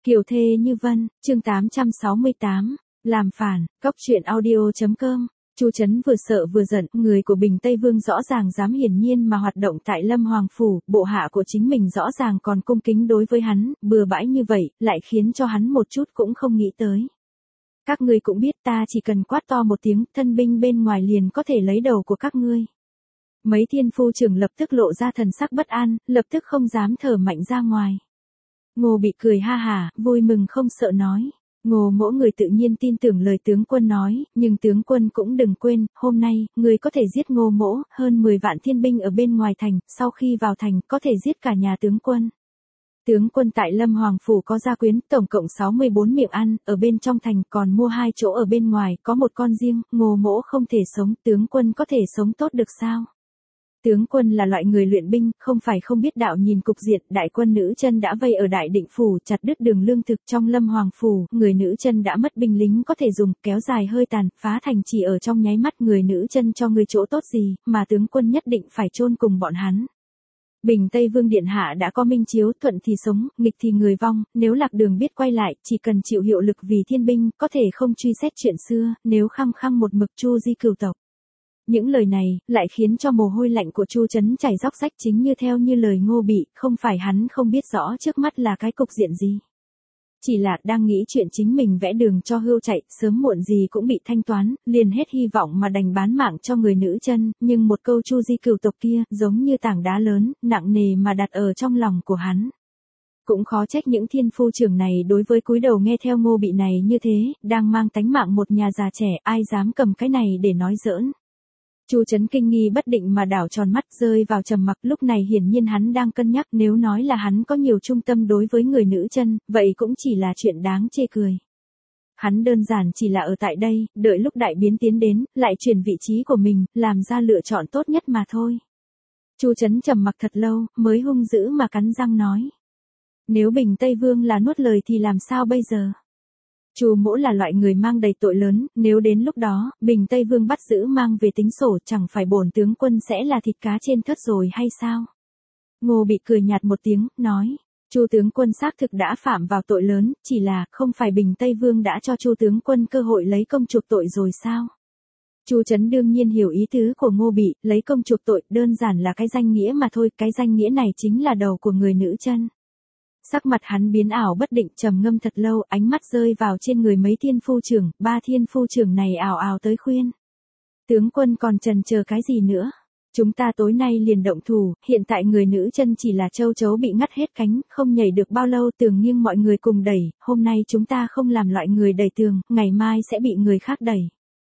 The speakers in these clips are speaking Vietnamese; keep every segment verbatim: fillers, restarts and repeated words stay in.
Kiều thê như vân, chương tám trăm sáu mươi tám, làm phản, cóc truyện audio chấm com. Chu Trấn vừa sợ vừa giận, người của Bình Tây Vương rõ ràng dám hiển nhiên mà hoạt động tại Lâm Hoàng phủ, bộ hạ của chính mình rõ ràng còn cung kính đối với hắn, bừa bãi như vậy, lại khiến cho hắn một chút cũng không nghĩ tới. Các ngươi cũng biết ta chỉ cần quát to một tiếng, thân binh bên ngoài liền có thể lấy đầu của các ngươi. Mấy thiên phu trưởng lập tức lộ ra thần sắc bất an, lập tức không dám thở mạnh ra ngoài. Ngô Bị cười ha hả, vui mừng không sợ nói. Ngô Mỗ người tự nhiên tin tưởng lời tướng quân nói, nhưng tướng quân cũng đừng quên, hôm nay, người có thể giết Ngô Mỗ, hơn mười vạn thiên binh ở bên ngoài thành, sau khi vào thành, có thể giết cả nhà tướng quân. Tướng quân tại Lâm Hoàng phủ có gia quyến, tổng cộng sáu mươi bốn miệng ăn, ở bên trong thành còn mua hai chỗ ở bên ngoài, có một con riêng, Ngô Mỗ không thể sống, tướng quân có thể sống tốt được sao? Tướng quân là loại người luyện binh, không phải không biết đạo nhìn cục diện, đại quân nữ chân đã vây ở Đại Định phủ, chặt đứt đường lương thực trong Lâm Hoàng phủ, người nữ chân đã mất binh lính có thể dùng, kéo dài hơi tàn, phá thành chỉ ở trong nháy mắt, người nữ chân cho người chỗ tốt gì, mà tướng quân nhất định phải chôn cùng bọn hắn. Bình Tây Vương điện hạ đã có minh chiếu, thuận thì sống, nghịch thì người vong, nếu lạc đường biết quay lại, chỉ cần chịu hiệu lực vì thiên binh, có thể không truy xét chuyện xưa, nếu khăng khăng một mực chu di cửu tộc. Những lời này, lại khiến cho mồ hôi lạnh của Chu Trấn chảy róc rách, chính như theo như lời Ngô Bị, không phải hắn không biết rõ trước mắt là cái cục diện gì. Chỉ là đang nghĩ chuyện chính mình vẽ đường cho hươu chạy, sớm muộn gì cũng bị thanh toán, liền hết hy vọng mà đành bán mạng cho người nữ chân, nhưng một câu chu di cửu tộc kia, giống như tảng đá lớn, nặng nề mà đặt ở trong lòng của hắn. Cũng khó trách những thiên phu trưởng này đối với cúi đầu nghe theo Ngô Bị này như thế, đang mang tánh mạng một nhà già trẻ, ai dám cầm cái này để nói giỡn. Chu Trấn kinh nghi bất định mà đảo tròn mắt, rơi vào trầm mặc, lúc này hiển nhiên hắn đang cân nhắc, nếu nói là hắn có nhiều trung tâm đối với người nữ chân, vậy cũng chỉ là chuyện đáng chê cười. Hắn đơn giản chỉ là ở tại đây, đợi lúc đại biến tiến đến, lại chuyển vị trí của mình, làm ra lựa chọn tốt nhất mà thôi. Chu Trấn trầm mặc thật lâu, mới hung dữ mà cắn răng nói. Nếu Bình Tây Vương là nuốt lời thì làm sao bây giờ? Chu Mỗ là loại người mang đầy tội lớn, nếu đến lúc đó, Bình Tây Vương bắt giữ mang về tính sổ, chẳng phải bổn tướng quân sẽ là thịt cá trên thớt rồi hay sao? Ngô Bị cười nhạt một tiếng, nói, Chu tướng quân xác thực đã phạm vào tội lớn, chỉ là, không phải Bình Tây Vương đã cho Chu tướng quân cơ hội lấy công chuộc tội rồi sao? Chu Trấn đương nhiên hiểu ý tứ của Ngô Bị, lấy công chuộc tội, đơn giản là cái danh nghĩa mà thôi, cái danh nghĩa này chính là đầu của người nữ chân. Sắc mặt hắn biến ảo bất định, trầm ngâm thật lâu, ánh mắt rơi vào trên người mấy thiên phu trưởng, ba thiên phu trưởng này ảo ảo tới khuyên. Tướng quân còn chần chờ cái gì nữa? Chúng ta tối nay liền động thủ, hiện tại người nữ chân chỉ là châu chấu bị ngắt hết cánh, không nhảy được bao lâu, tường nghiêng mọi người cùng đẩy, hôm nay chúng ta không làm loại người đẩy tường, ngày mai sẽ bị người khác đẩy.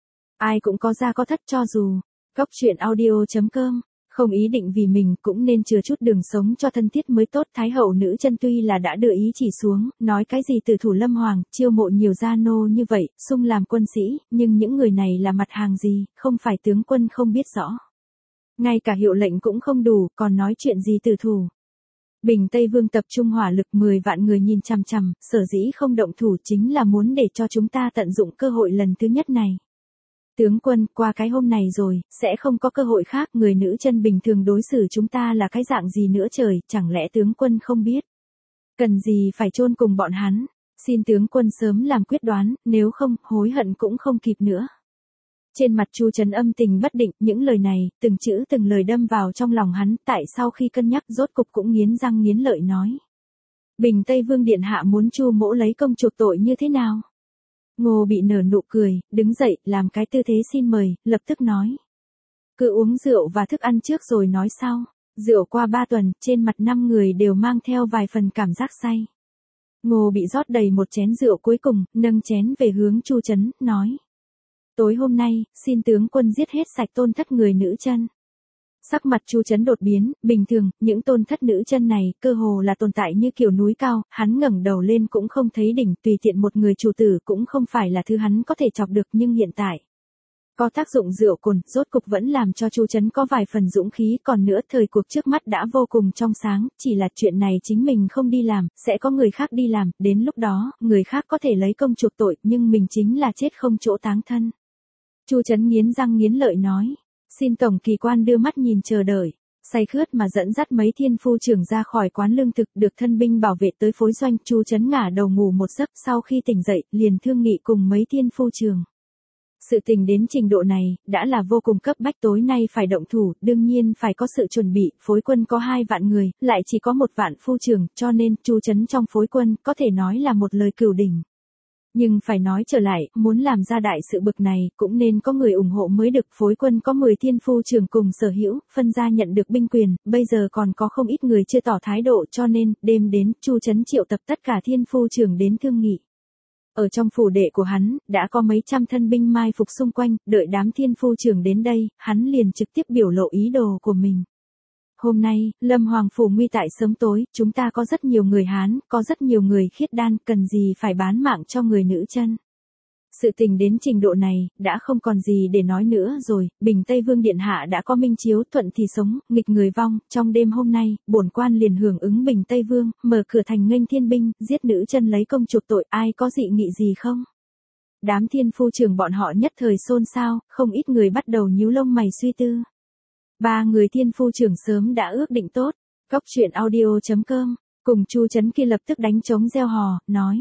Ai cũng có ra có thất cho dù. Cóc truyện audio chấm com. Không ý định vì mình cũng nên chừa chút đường sống cho thân thiết mới tốt. Thái hậu nữ chân tuy là đã đưa ý chỉ xuống, nói cái gì từ thủ Lâm Hoàng, chiêu mộ nhiều gia nô như vậy, sung làm quân sĩ, nhưng những người này là mặt hàng gì, không phải tướng quân không biết rõ. Ngay cả hiệu lệnh cũng không đủ, còn nói chuyện gì từ thủ. Bình Tây Vương tập trung hỏa lực mười vạn người nhìn chằm chằm, sở dĩ không động thủ chính là muốn để cho chúng ta tận dụng cơ hội lần thứ nhất này. Tướng quân, qua cái hôm này rồi, sẽ không có cơ hội khác, người nữ chân bình thường đối xử chúng ta là cái dạng gì nữa trời, chẳng lẽ tướng quân không biết? Cần gì phải chôn cùng bọn hắn, xin tướng quân sớm làm quyết đoán, nếu không, hối hận cũng không kịp nữa. Trên mặt Chu Trấn âm tình bất định, những lời này, từng chữ từng lời đâm vào trong lòng hắn, tại sau khi cân nhắc rốt cục cũng nghiến răng nghiến lợi nói. Bình Tây Vương điện hạ muốn Chu Mỗ lấy công chuộc tội như thế nào? Ngô Bị nở nụ cười, đứng dậy, làm cái tư thế xin mời, lập tức nói. Cứ uống rượu và thức ăn trước rồi nói sau. Rượu qua ba tuần, trên mặt năm người đều mang theo vài phần cảm giác say. Ngô Bị rót đầy một chén rượu cuối cùng, nâng chén về hướng Chu Trấn, nói. Tối hôm nay, xin tướng quân giết hết sạch tôn thất người nữ chân. Sắc mặt Chu Trấn đột biến, bình thường, những tôn thất nữ chân này, cơ hồ là tồn tại như kiểu núi cao, hắn ngẩng đầu lên cũng không thấy đỉnh, tùy tiện một người chủ tử cũng không phải là thứ hắn có thể chọc được, nhưng hiện tại. Có tác dụng rượu cồn, rốt cục vẫn làm cho Chu Trấn có vài phần dũng khí, còn nữa thời cuộc trước mắt đã vô cùng trong sáng, chỉ là chuyện này chính mình không đi làm, sẽ có người khác đi làm, đến lúc đó, người khác có thể lấy công chuộc tội, nhưng mình chính là chết không chỗ táng thân. Chu Trấn nghiến răng nghiến lợi nói. Xin tổng kỳ quan đưa mắt nhìn chờ đợi. Say khướt mà dẫn dắt mấy thiên phu trưởng ra khỏi quán lương thực, được thân binh bảo vệ tới phối doanh. Chu Trấn ngả đầu ngủ một giấc, sau khi tỉnh dậy, liền thương nghị cùng mấy thiên phu trưởng. Sự tình đến trình độ này, đã là vô cùng cấp bách, tối nay phải động thủ, đương nhiên phải có sự chuẩn bị. Phối quân có hai vạn người, lại chỉ có một vạn phu trưởng, cho nên Chu Trấn trong phối quân có thể nói là một lời cửu đỉnh. Nhưng phải nói trở lại, muốn làm ra đại sự bực này, cũng nên có người ủng hộ mới được. Phối quân có mười thiên phu trưởng cùng sở hữu, phân ra nhận được binh quyền, bây giờ còn có không ít người chưa tỏ thái độ, cho nên, đêm đến, Chu Trấn triệu tập tất cả thiên phu trưởng đến thương nghị. Ở trong phủ đệ của hắn, đã có mấy trăm thân binh mai phục xung quanh, đợi đám thiên phu trưởng đến đây, hắn liền trực tiếp biểu lộ ý đồ của mình. Hôm nay, Lâm Hoàng phủ nguy tại sớm tối, chúng ta có rất nhiều người Hán, có rất nhiều người khiết đan, cần gì phải bán mạng cho người nữ chân. Sự tình đến trình độ này, đã không còn gì để nói nữa rồi. Bình Tây Vương Điện Hạ đã có minh chiếu, thuận thì sống, nghịch người vong. Trong đêm hôm nay, bổn quan liền hưởng ứng Bình Tây Vương, mở cửa thành nghênh thiên binh, giết nữ chân lấy công chuộc tội. Ai có dị nghị gì không? Đám thiên phu trưởng bọn họ nhất thời xôn xao, không ít người bắt đầu nhíu lông mày suy tư. Ba người thiên phu trưởng sớm đã ước định tốt. Cóc truyện audio chấm com, cùng Chu Trấn kia lập tức đánh trống reo hò, nói.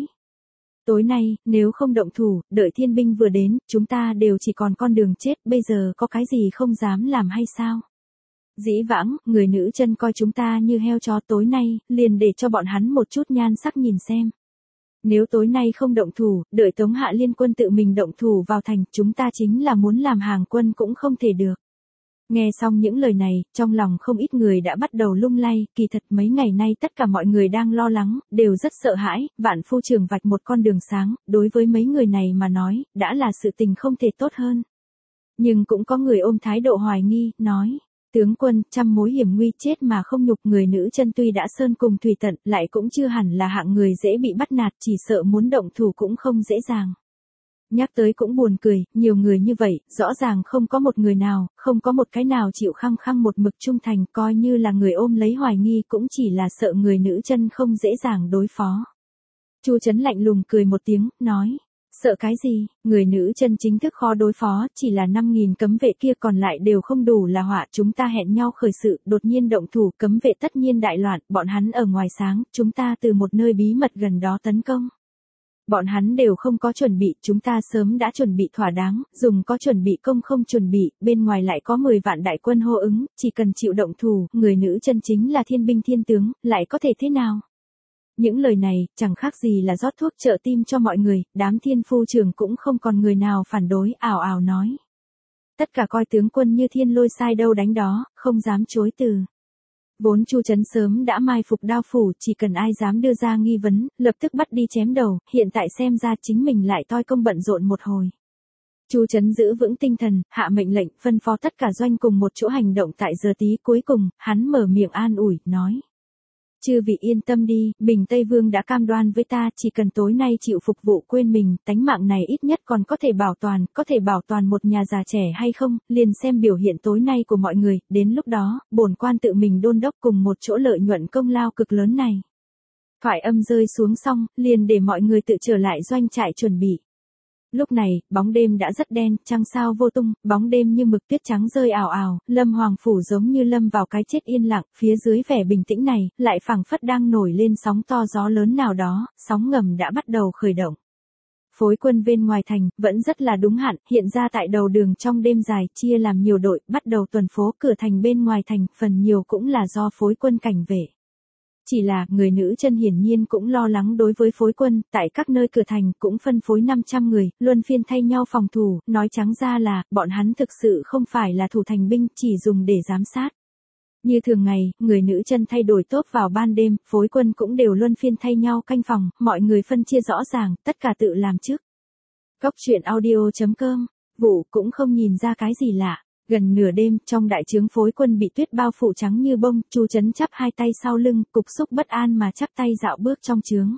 Tối nay, nếu không động thủ, đợi thiên binh vừa đến, chúng ta đều chỉ còn con đường chết, bây giờ có cái gì không dám làm hay sao? Dĩ vãng, người nữ chân coi chúng ta như heo chó, tối nay, liền để cho bọn hắn một chút nhan sắc nhìn xem. Nếu tối nay không động thủ, đợi Tống Hạ Liên quân tự mình động thủ vào thành, chúng ta chính là muốn làm hàng quân cũng không thể được. Nghe xong những lời này, trong lòng không ít người đã bắt đầu lung lay, kỳ thật mấy ngày nay tất cả mọi người đang lo lắng, đều rất sợ hãi. Vạn phu trưởng vạch một con đường sáng, đối với mấy người này mà nói, đã là sự tình không thể tốt hơn. Nhưng cũng có người ôm thái độ hoài nghi, nói, tướng quân, trăm mối hiểm nguy chết mà không nhục. Người nữ chân tuy đã sơn cùng thủy tận, lại cũng chưa hẳn là hạng người dễ bị bắt nạt, chỉ sợ muốn động thủ cũng không dễ dàng. Nhắc tới cũng buồn cười, nhiều người như vậy, rõ ràng không có một người nào, không có một cái nào chịu khăng khăng một mực trung thành, coi như là người ôm lấy hoài nghi cũng chỉ là sợ người nữ chân không dễ dàng đối phó. Chu Trấn lạnh lùng cười một tiếng, nói, sợ cái gì, người nữ chân chính thức khó đối phó, chỉ là năm nghìn cấm vệ kia còn lại đều không đủ là họa. Chúng ta hẹn nhau khởi sự, đột nhiên động thủ, cấm vệ tất nhiên đại loạn, bọn hắn ở ngoài sáng, chúng ta từ một nơi bí mật gần đó tấn công. Bọn hắn đều không có chuẩn bị, chúng ta sớm đã chuẩn bị thỏa đáng, dùng có chuẩn bị công không chuẩn bị, bên ngoài lại có mười vạn đại quân hô ứng, chỉ cần chịu động thủ, người nữ chân chính là thiên binh thiên tướng, lại có thể thế nào? Những lời này, chẳng khác gì là rót thuốc trợ tim cho mọi người, đám thiên phu trưởng cũng không còn người nào phản đối, ảo ảo nói. Tất cả coi tướng quân như thiên lôi sai đâu đánh đó, không dám chối từ. Vốn Chu Trấn sớm đã mai phục đao phủ, chỉ cần ai dám đưa ra nghi vấn, lập tức bắt đi chém đầu, hiện tại xem ra chính mình lại toi công bận rộn một hồi. Chu Trấn giữ vững tinh thần, hạ mệnh lệnh, phân phó tất cả doanh cùng một chỗ hành động tại giờ tí cuối cùng, hắn mở miệng an ủi, nói. Chư vị yên tâm đi, Bình Tây Vương đã cam đoan với ta, chỉ cần tối nay chịu phục vụ quên mình, tánh mạng này ít nhất còn có thể bảo toàn, có thể bảo toàn một nhà già trẻ hay không, liền xem biểu hiện tối nay của mọi người, đến lúc đó, bổn quan tự mình đôn đốc cùng một chỗ lợi nhuận công lao cực lớn này. Thoại âm rơi xuống xong, liền để mọi người tự trở lại doanh trại chuẩn bị. Lúc này, bóng đêm đã rất đen, trăng sao vô tung, bóng đêm như mực tuyết trắng rơi ảo ảo, Lâm Hoàng phủ giống như lâm vào cái chết yên lặng, phía dưới vẻ bình tĩnh này, lại phảng phất đang nổi lên sóng to gió lớn nào đó, sóng ngầm đã bắt đầu khởi động. Phối quân bên ngoài thành, vẫn rất là đúng hạn, hiện ra tại đầu đường trong đêm dài, chia làm nhiều đội, bắt đầu tuần phố cửa thành bên ngoài thành, phần nhiều cũng là do phối quân cảnh vệ. Chỉ là, người nữ chân hiển nhiên cũng lo lắng đối với phối quân, tại các nơi cửa thành cũng phân phối năm trăm người, luân phiên thay nhau phòng thủ, nói trắng ra là, bọn hắn thực sự không phải là thủ thành binh, chỉ dùng để giám sát. Như thường ngày, người nữ chân thay đổi tốt vào ban đêm, phối quân cũng đều luân phiên thay nhau canh phòng, mọi người phân chia rõ ràng, tất cả tự làm trước. Cóc truyện audio chấm com, vụ cũng không nhìn ra cái gì lạ. Gần nửa đêm, trong đại trướng phối quân bị tuyết bao phủ trắng như bông, Chu Trấn chắp hai tay sau lưng, cục xúc bất an mà chắp tay dạo bước trong trướng.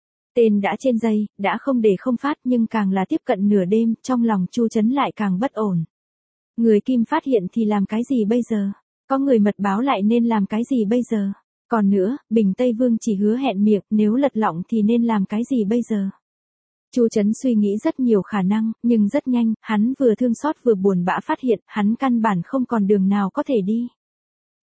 Tên đã trên dây, đã không để không phát, nhưng càng là tiếp cận nửa đêm, trong lòng Chu Trấn lại càng bất ổn. Người kim phát hiện thì làm cái gì bây giờ? Có người mật báo lại nên làm cái gì bây giờ? Còn nữa, Bình Tây Vương chỉ hứa hẹn miệng, nếu lật lọng thì nên làm cái gì bây giờ? Chu Trấn suy nghĩ rất nhiều khả năng, nhưng rất nhanh, hắn vừa thương xót vừa buồn bã phát hiện, hắn căn bản không còn đường nào có thể đi.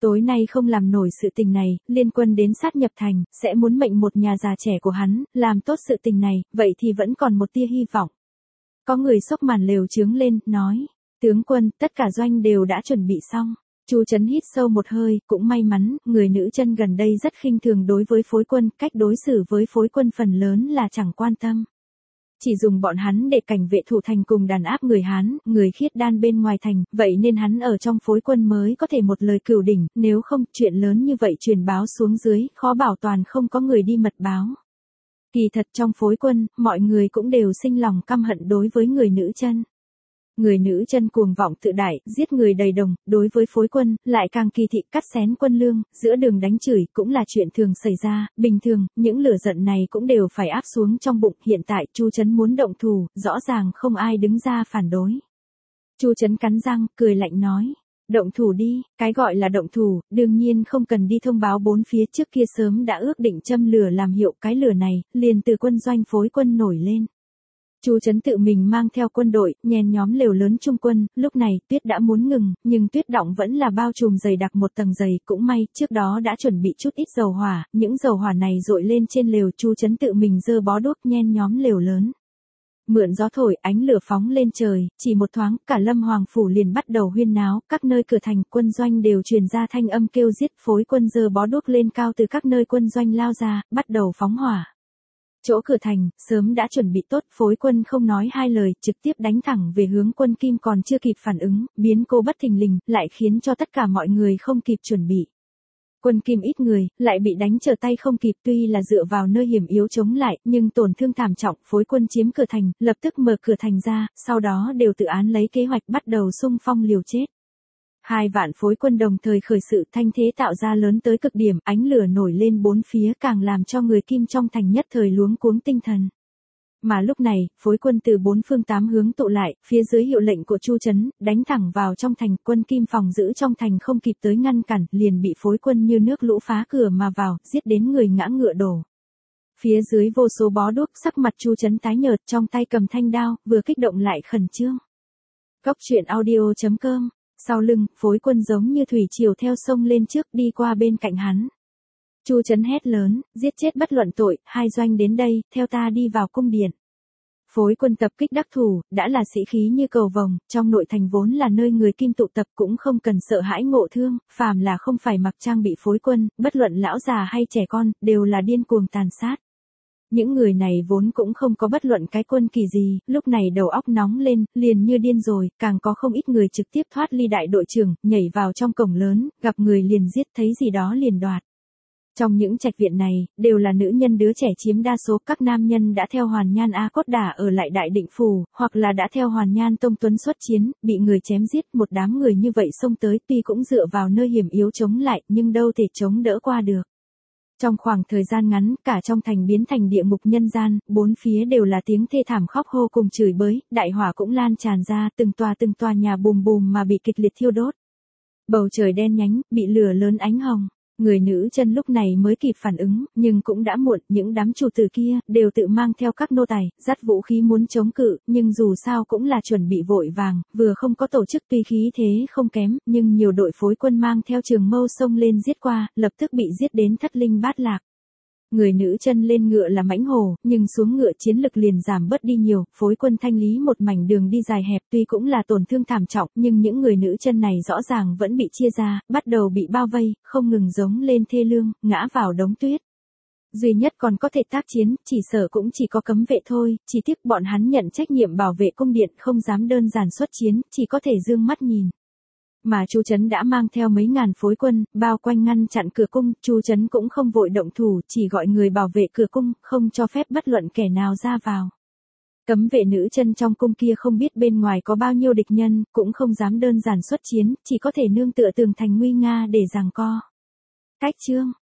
Tối nay không làm nổi sự tình này, liên quân đến sát nhập thành, sẽ muốn mệnh một nhà già trẻ của hắn, làm tốt sự tình này, vậy thì vẫn còn một tia hy vọng. Có người xốc màn lều trướng lên, nói, tướng quân, tất cả doanh đều đã chuẩn bị xong. Chu Trấn hít sâu một hơi, cũng may mắn, người nữ chân gần đây rất khinh thường đối với phối quân, cách đối xử với phối quân phần lớn là chẳng quan tâm. Chỉ dùng bọn hắn để cảnh vệ thủ thành cùng đàn áp người Hán, người khiết đan bên ngoài thành, vậy nên hắn ở trong phối quân mới có thể một lời cửu đỉnh, nếu không, chuyện lớn như vậy truyền báo xuống dưới, khó bảo toàn không có người đi mật báo. Kỳ thật trong phối quân, mọi người cũng đều sinh lòng căm hận đối với người nữ chân. Người nữ chân cuồng vọng tự đại, giết người đầy đồng, đối với phối quân, lại càng kỳ thị cắt xén quân lương, giữa đường đánh chửi, cũng là chuyện thường xảy ra, bình thường, những lửa giận này cũng đều phải áp xuống trong bụng, hiện tại, Chu Trấn muốn động thủ, rõ ràng không ai đứng ra phản đối. Chu Trấn cắn răng, cười lạnh nói, động thủ đi, cái gọi là động thủ, đương nhiên không cần đi thông báo bốn phía, trước kia sớm đã ước định châm lửa làm hiệu, cái lửa này, liền từ quân doanh phối quân nổi lên. Chu Trấn tự mình mang theo quân đội, nhen nhóm lều lớn trung quân, lúc này tuyết đã muốn ngừng, nhưng tuyết đọng vẫn là bao trùm dày đặc một tầng dày, cũng may, trước đó đã chuẩn bị chút ít dầu hỏa, những dầu hỏa này dội lên trên lều, Chu Trấn tự mình giơ bó đuốc nhen nhóm lều lớn. Mượn gió thổi, ánh lửa phóng lên trời, chỉ một thoáng, cả Lâm Hoàng phủ liền bắt đầu huyên náo, các nơi cửa thành, quân doanh đều truyền ra thanh âm kêu giết, phối quân giơ bó đuốc lên cao từ các nơi quân doanh lao ra, bắt đầu phóng hỏa. Chỗ cửa thành, sớm đã chuẩn bị tốt, phối quân không nói hai lời, trực tiếp đánh thẳng về hướng quân Kim còn chưa kịp phản ứng, biến cố bất thình lình, lại khiến cho tất cả mọi người không kịp chuẩn bị. Quân Kim ít người, lại bị đánh trở tay không kịp, tuy là dựa vào nơi hiểm yếu chống lại, nhưng tổn thương thảm trọng, phối quân chiếm cửa thành, lập tức mở cửa thành ra, sau đó đều tự án lấy kế hoạch bắt đầu xung phong liều chết. Hai vạn phối quân đồng thời khởi sự, thanh thế tạo ra lớn tới cực điểm, ánh lửa nổi lên bốn phía càng làm cho người Kim trong thành nhất thời luống cuống tinh thần. Mà lúc này, phối quân từ bốn phương tám hướng tụ lại, phía dưới hiệu lệnh của Chu Trấn, đánh thẳng vào trong thành, quân Kim phòng giữ trong thành không kịp tới ngăn cản, liền bị phối quân như nước lũ phá cửa mà vào, giết đến người ngã ngựa đổ. Phía dưới vô số bó đuốc, sắc mặt Chu Trấn tái nhợt, trong tay cầm thanh đao, vừa kích động lại khẩn trương. Góc truyện audio chấm com. Sau lưng, phối quân giống như thủy triều theo sông lên trước, đi qua bên cạnh hắn. Chu Trấn hét lớn, giết chết bất luận tội, hai doanh đến đây, theo ta đi vào cung điện. Phối quân tập kích đắc thủ, đã là sĩ khí như cầu vồng, trong nội thành vốn là nơi người Kim tụ tập, cũng không cần sợ hãi ngộ thương, phàm là không phải mặc trang bị phối quân, bất luận lão già hay trẻ con, đều là điên cuồng tàn sát. Những người này vốn cũng không có bất luận cái quân kỳ gì, lúc này đầu óc nóng lên, liền như điên rồi, càng có không ít người trực tiếp thoát ly đại đội trưởng, nhảy vào trong cổng lớn, gặp người liền giết, thấy gì đó liền đoạt. Trong những trạch viện này, đều là nữ nhân đứa trẻ chiếm đa số, các nam nhân đã theo Hoàn Nhan A Cốt Đả ở lại Đại Định Phủ, hoặc là đã theo Hoàn Nhan Tông Tuấn xuất chiến, bị người chém giết, một đám người như vậy xông tới, tuy cũng dựa vào nơi hiểm yếu chống lại, nhưng đâu thể chống đỡ qua được. Trong khoảng thời gian ngắn, cả trong thành biến thành địa ngục nhân gian, bốn phía đều là tiếng thê thảm khóc hô cùng chửi bới, đại hỏa cũng lan tràn ra, từng tòa từng tòa nhà bùm bùm mà bị kịch liệt thiêu đốt. Bầu trời đen nhánh, bị lửa lớn ánh hồng. Người nữ chân lúc này mới kịp phản ứng, nhưng cũng đã muộn, những đám chủ tử kia, đều tự mang theo các nô tài, dắt vũ khí muốn chống cự, nhưng dù sao cũng là chuẩn bị vội vàng, vừa không có tổ chức, tuy khí thế không kém, nhưng nhiều đội phối quân mang theo trường mâu xông lên giết qua, lập tức bị giết đến thất linh bát lạc. Người nữ chân lên ngựa là mãnh hổ, nhưng xuống ngựa chiến lực liền giảm bớt đi nhiều, phối quân thanh lý một mảnh đường đi dài hẹp, tuy cũng là tổn thương thảm trọng, nhưng những người nữ chân này rõ ràng vẫn bị chia ra, bắt đầu bị bao vây, không ngừng giống lên thê lương, ngã vào đống tuyết. Duy nhất còn có thể tác chiến, chỉ sợ cũng chỉ có cấm vệ thôi, chỉ tiếc bọn hắn nhận trách nhiệm bảo vệ cung điện, không dám đơn giản xuất chiến, chỉ có thể dương mắt nhìn. Mà Chu Trấn đã mang theo mấy ngàn phối quân, bao quanh ngăn chặn cửa cung, Chu Trấn cũng không vội động thủ, chỉ gọi người bảo vệ cửa cung, không cho phép bất luận kẻ nào ra vào. Cấm vệ nữ chân trong cung kia không biết bên ngoài có bao nhiêu địch nhân, cũng không dám đơn giản xuất chiến, chỉ có thể nương tựa tường thành nguy nga để giằng co. Cách chương